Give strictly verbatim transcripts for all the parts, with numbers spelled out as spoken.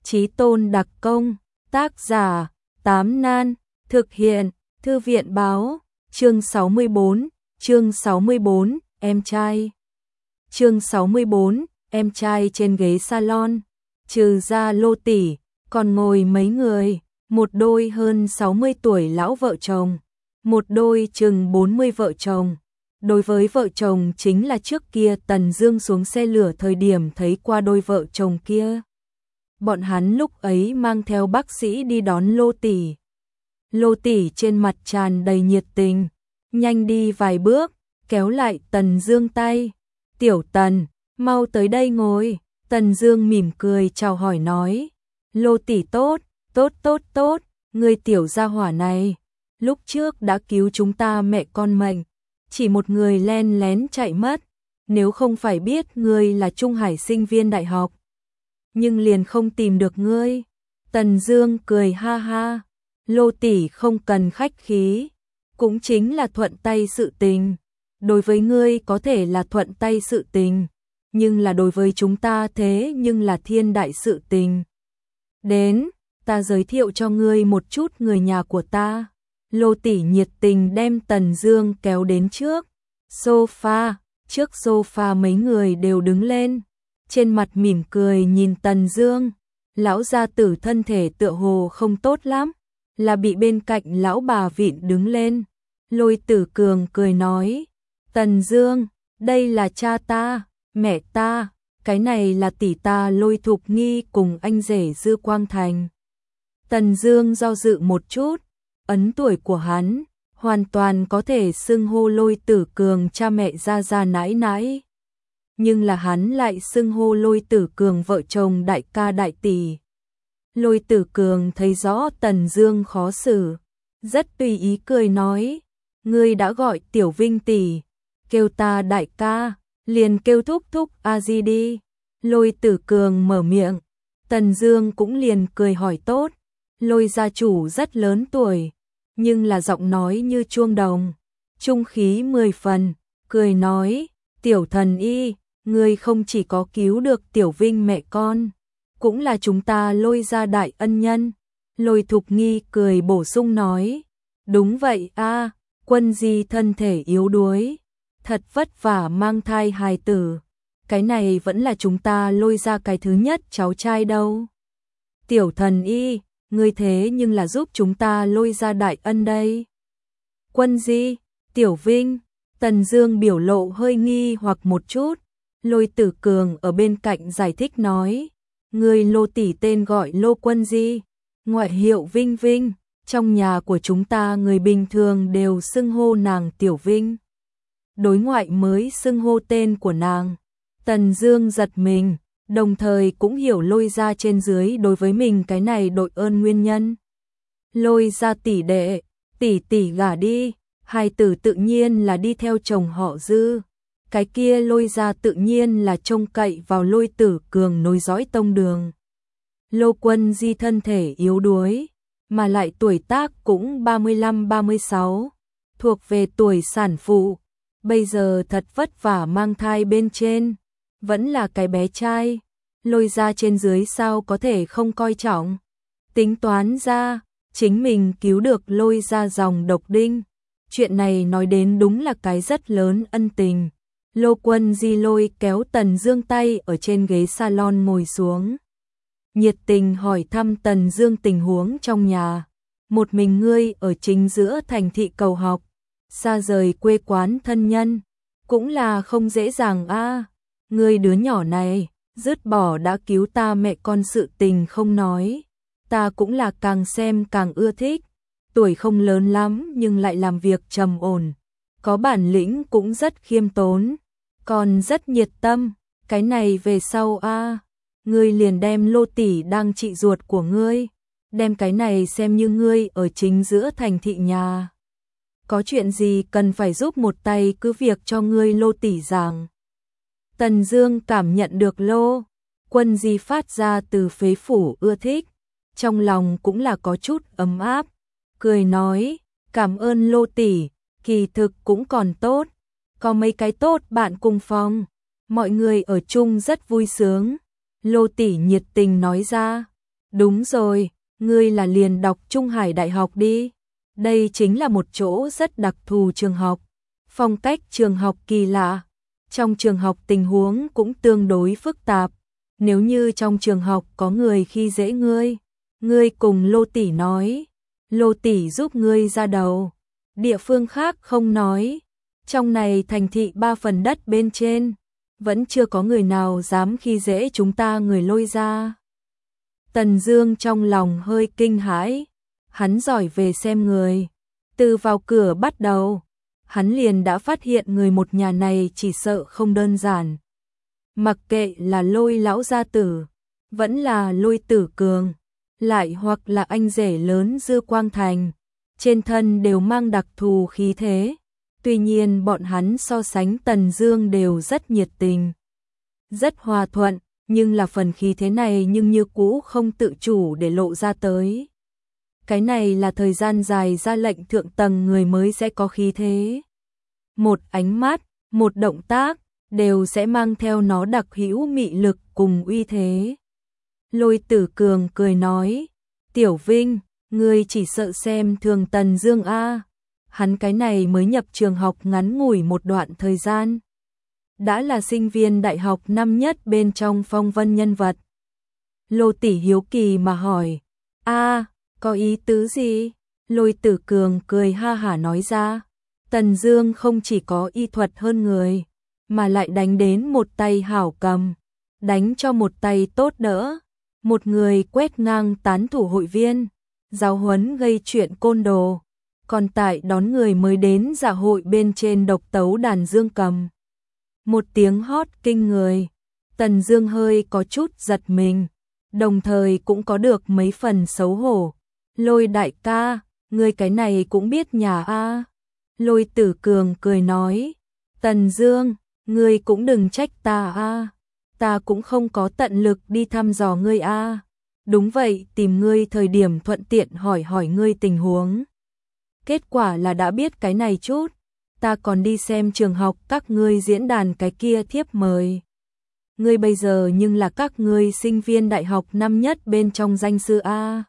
Chí tôn đặc công, tác giả, Tám Nan, thực hiện, Thư viện báo, chương sáu mươi bốn, chương sáu mươi bốn, em trai. Chương sáu mươi bốn, em trai trên ghế salon, trừ ra Lô tỷ, còn ngồi mấy người, một đôi hơn sáu mươi tuổi lão vợ chồng, một đôi chừng bốn mươi vợ chồng. Đối với vợ chồng chính là trước kia Tần Dương xuống xe lửa thời điểm thấy qua đôi vợ chồng kia. Bọn hắn lúc ấy mang theo bác sĩ đi đón Lô tỷ. Lô tỷ trên mặt tràn đầy nhiệt tình, nhanh đi vài bước, kéo lại Tần Dương tay. "Tiểu Tần, mau tới đây ngồi." Tần Dương mỉm cười chào hỏi nói, "Lô tỷ tốt, tốt tốt tốt, ngươi tiểu gia hỏa này, lúc trước đã cứu chúng ta mẹ con mệnh, chỉ một người len lén chạy mất, nếu không phải biết ngươi là Trung Hải sinh viên đại học, nhưng liền không tìm được ngươi." Tần Dương cười ha ha, "Lô tỷ không cần khách khí, cũng chính là thuận tay sự tình. Đối với ngươi có thể là thuận tay sự tình, nhưng là đối với chúng ta thế nhưng là thiên đại sự tình. Đến, ta giới thiệu cho ngươi một chút người nhà của ta." Lô tỷ nhiệt tình đem Tần Dương kéo đến trước sofa, trước sofa mấy người đều đứng lên, trên mặt mỉm cười nhìn Tần Dương. Lão gia tử thân thể tựa hồ không tốt lắm, là bị bên cạnh lão bà vịn đứng lên. Lôi Tử Cường cười nói, "Tần Dương, đây là cha ta, mẹ ta, cái này là tỷ ta Lôi Thục Nghi cùng anh rể Dư Quang Thành." Tần Dương do dự một chút, ấn tuổi của hắn, hoàn toàn có thể xưng hô Lôi Tử Cường cha mẹ gia gia nãi nãi. Nhưng là hắn lại xưng hô Lôi Tử Cường vợ chồng đại ca đại tỷ. Lôi Tử Cường thấy rõ Tần Dương khó xử, rất tùy ý cười nói, "Ngươi đã gọi Tiểu Vinh tỷ, kêu ta đại ca, liền kêu thúc thúc a di đi." Lôi Tử Cường mở miệng, Tần Dương cũng liền cười hỏi tốt. Lôi gia chủ rất lớn tuổi, nhưng là giọng nói như chuông đồng, trung khí mười phần, cười nói, "Tiểu Thần Y, ngươi không chỉ có cứu được Tiểu Vinh mẹ con, cũng là chúng ta Lôi gia đại ân nhân." Lôi Thục Nghi cười bổ sung nói, "Đúng vậy a, Quân Di thân thể yếu đuối, thật vất vả mang thai hài tử, cái này vẫn là chúng ta Lôi gia cái thứ nhất cháu trai đâu. Tiểu Thần Y, ngươi thế nhưng là giúp chúng ta Lôi gia đại ân đây." Quân Di, Tiểu Vinh, Tần Dương biểu lộ hơi nghi hoặc một chút. Lôi Tử Cường ở bên cạnh giải thích nói, "Ngươi Lô tỷ tên gọi Lô Quân Di, ngoại hiệu Vinh Vinh, trong nhà của chúng ta người bình thường đều xưng hô nàng Tiểu Vinh, đối ngoại mới xưng hô tên của nàng." Tần Dương giật mình, đồng thời cũng hiểu Lôi gia trên dưới đối với mình cái này đội ơn nguyên nhân. Lôi gia tỷ đệ, tỷ tỷ gả đi, hài tử tự nhiên là đi theo chồng họ Dư. Cái kia Lôi gia tự nhiên là trông cậy vào Lôi Tử Cường nối dõi tông đường. Lô Quân Di thân thể yếu đuối, mà lại tuổi tác cũng ba mươi lăm ba mươi sáu, thuộc về tuổi sản phụ, bây giờ thật vất vả mang thai bên trên, vẫn là cái bé trai. Lôi gia trên dưới sao có thể không coi trọng. Tính toán ra, chính mình cứu được Lôi gia dòng độc đinh, chuyện này nói đến đúng là cái rất lớn ân tình. Lô Quân Di lôi kéo Tần Dương tay ở trên ghế salon ngồi xuống, nhiệt tình hỏi thăm Tần Dương tình huống trong nhà. "Một mình ngươi ở chính giữa thành thị cầu học, xa rời quê quán thân nhân, cũng là không dễ dàng a. Ngươi đứa nhỏ này, dứt bỏ đã cứu ta mẹ con sự tình không nói, ta cũng là càng xem càng ưa thích. Tuổi không lớn lắm nhưng lại làm việc trầm ổn, có bản lĩnh cũng rất khiêm tốn, còn rất nhiệt tâm. Cái này về sau a, ngươi liền đem Lô tỷ đang trị ruột của ngươi, đem cái này xem như ngươi ở chính giữa thành thị nhà. Có chuyện gì cần phải giúp một tay cứ việc cho ngươi Lô tỷ giảng." Tần Dương cảm nhận được Lô Quân Di phát ra từ phế phủ ưa thích, trong lòng cũng là có chút ấm áp, cười nói, "Cảm ơn Lô tỷ, kỳ thực cũng còn tốt, có mấy cái tốt bạn cùng phòng, mọi người ở chung rất vui sướng." Lô tỷ nhiệt tình nói ra, Đúng rồi, ngươi là liền đọc Trung Hải Đại học đi. Đây chính là một chỗ rất đặc thù trường học. Phong cách trường học kỳ lạ. Trong trường học tình huống cũng tương đối phức tạp. Nếu như trong trường học có người khi dễ ngươi, ngươi cùng Lô tỷ nói, Lô tỷ giúp ngươi ra đầu. Địa phương khác không nói. Trong này thành thị ba phần đất bên trên, vẫn chưa có người nào dám khi dễ chúng ta người Lôi ra. Tần Dương trong lòng hơi kinh hãi, hắn giỏi về xem người. Từ vào cửa bắt đầu, hắn liền đã phát hiện người một nhà này chỉ sợ không đơn giản. Mặc kệ là Lôi lão gia tử, vẫn là Lôi Tử Cường, lại hoặc là anh rể lớn Dư Quang Thành, trên thân đều mang đặc thù khí thế. Tuy nhiên bọn hắn so sánh Tần Dương đều rất nhiệt tình, rất hòa thuận, nhưng là phần khí thế này nhưng như cũ không tự chủ để lộ ra tới. Cái này là thời gian dài ra lệnh thượng tầng người mới sẽ có khí thế. Một ánh mắt, một động tác, đều sẽ mang theo nó đặc hữu mị lực cùng uy thế. Lôi Tử Cường cười nói, Tiểu Vinh, ngươi chỉ sợ xem thường Tần Dương a. Hắn cái này mới nhập trường học ngắn ngủi một đoạn thời gian, đã là sinh viên đại học năm nhất bên trong phong vân nhân vật. Lô tỷ hiếu kỳ mà hỏi, a, có ý tứ gì? Lôi Tử Cường cười ha hả nói ra, Tần Dương không chỉ có y thuật hơn người, mà lại đánh đến một tay hảo cầm, đánh cho một tay tốt đỡ, một người quét ngang tán thủ hội viên, giáo huấn gây chuyện côn đồ, còn tại đón người mới đến dạ hội bên trên độc tấu đàn dương cầm. Một tiếng hót kinh người, Tần Dương hơi có chút giật mình, đồng thời cũng có được mấy phần xấu hổ. Lôi đại ca, ngươi cái này cũng biết nhà a. Lôi Tử Cường cười nói, Tần Dương, ngươi cũng đừng trách ta a, ta cũng không có tận lực đi thăm dò ngươi a. Đúng vậy, tìm ngươi thời điểm thuận tiện hỏi hỏi ngươi tình huống. Kết quả là đã biết cái này chút, ta còn đi xem trường học các ngươi diễn đàn cái kia thiếp mời. Ngươi bây giờ nhưng là các ngươi sinh viên đại học năm nhất bên trong danh sư a.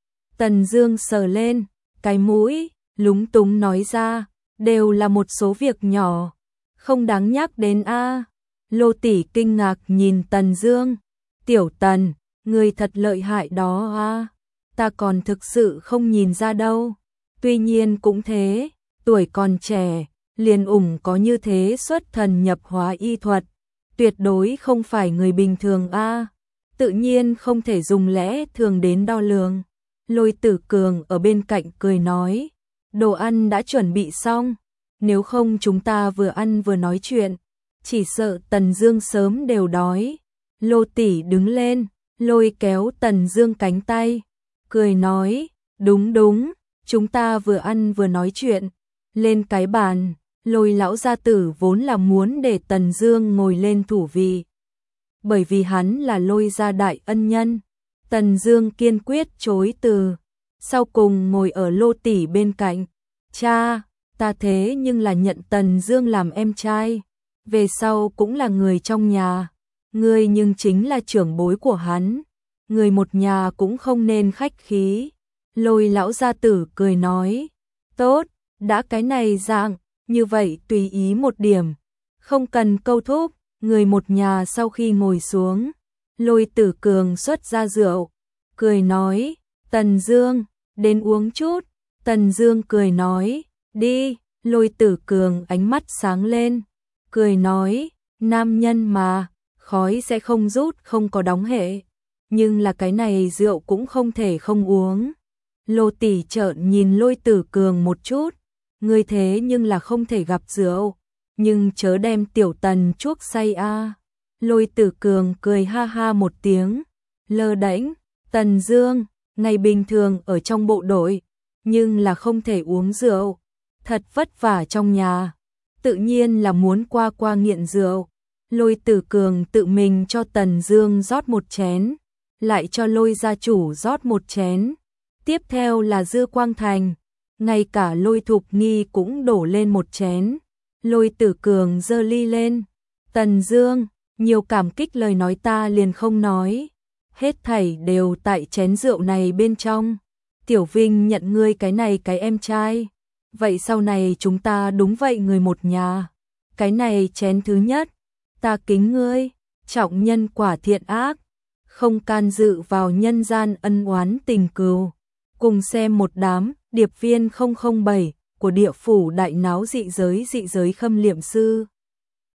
Tần Dương sờ lên cái mũi, lúng túng nói ra, đều là một số việc nhỏ, không đáng nhắc đến a. Lô tỷ kinh ngạc nhìn Tần Dương, Tiểu Tần, ngươi thật lợi hại đó a, ta còn thực sự không nhìn ra đâu. Tuy nhiên cũng thế, tuổi còn trẻ, liền ủng có như thế xuất thần nhập hóa y thuật, tuyệt đối không phải người bình thường a, tự nhiên không thể dùng lẽ thường đến đo lường. Lôi Tử Cường ở bên cạnh cười nói, đồ ăn đã chuẩn bị xong, nếu không chúng ta vừa ăn vừa nói chuyện, chỉ sợ Tần Dương sớm đều đói. Lô tỷ đứng lên, lôi kéo Tần Dương cánh tay, cười nói, đúng đúng, chúng ta vừa ăn vừa nói chuyện. Lên cái bàn, Lôi lão gia tử vốn là muốn để Tần Dương ngồi lên thủ vị, bởi vì hắn là Lôi gia đại ân nhân. Tần Dương kiên quyết chối từ, sau cùng ngồi ở Lô tỷ bên cạnh. Cha, ta thế nhưng là nhận Tần Dương làm em trai, về sau cũng là người trong nhà, ngươi nhưng chính là trưởng bối của hắn, người một nhà cũng không nên khách khí. Lôi lão gia tử cười nói, tốt, đã cái này dạng, như vậy tùy ý một điểm, không cần câu thúc. Người một nhà sau khi ngồi xuống, Lôi Tử Cường xuất ra rượu, cười nói, Tần Dương, đến uống chút. Tần Dương cười nói, đi. Lôi Tử Cường ánh mắt sáng lên, cười nói, nam nhân mà, khói sẽ không rút không có đóng hệ, nhưng là cái này rượu cũng không thể không uống. Lô tỷ trợn nhìn Lôi Tử Cường một chút, ngươi thế nhưng là không thể gặp rượu, nhưng chớ đem tiểu Tần chuốc say a. Lôi Tử Cường cười ha ha một tiếng, lơ đễnh, Tần Dương, ngày bình thường ở trong bộ đội, nhưng là không thể uống rượu, thật vất vả trong nhà, tự nhiên là muốn qua qua nghiện rượu. Lôi Tử Cường tự mình cho Tần Dương rót một chén, lại cho Lôi gia chủ rót một chén. Tiếp theo là Dư Quang Thành, ngay cả Lôi Thục Nghi cũng đổ lên một chén. Lôi Tử Cường giơ ly lên, Tần Dương, nhiều cảm kích lời nói ta liền không nói. hết thảy đều tại chén rượu này bên trong. Tiểu Vinh nhận ngươi cái này cái em trai. Vậy sau này chúng ta đúng vậy người một nhà. Cái này chén thứ nhất, ta kính ngươi, trọng nhân quả thiện ác, không can dự vào nhân gian ân oán tình cừu. Cùng xem một đám điệp viên không không bảy của địa phủ đại náo dị giới dị giới khâm liệm sư.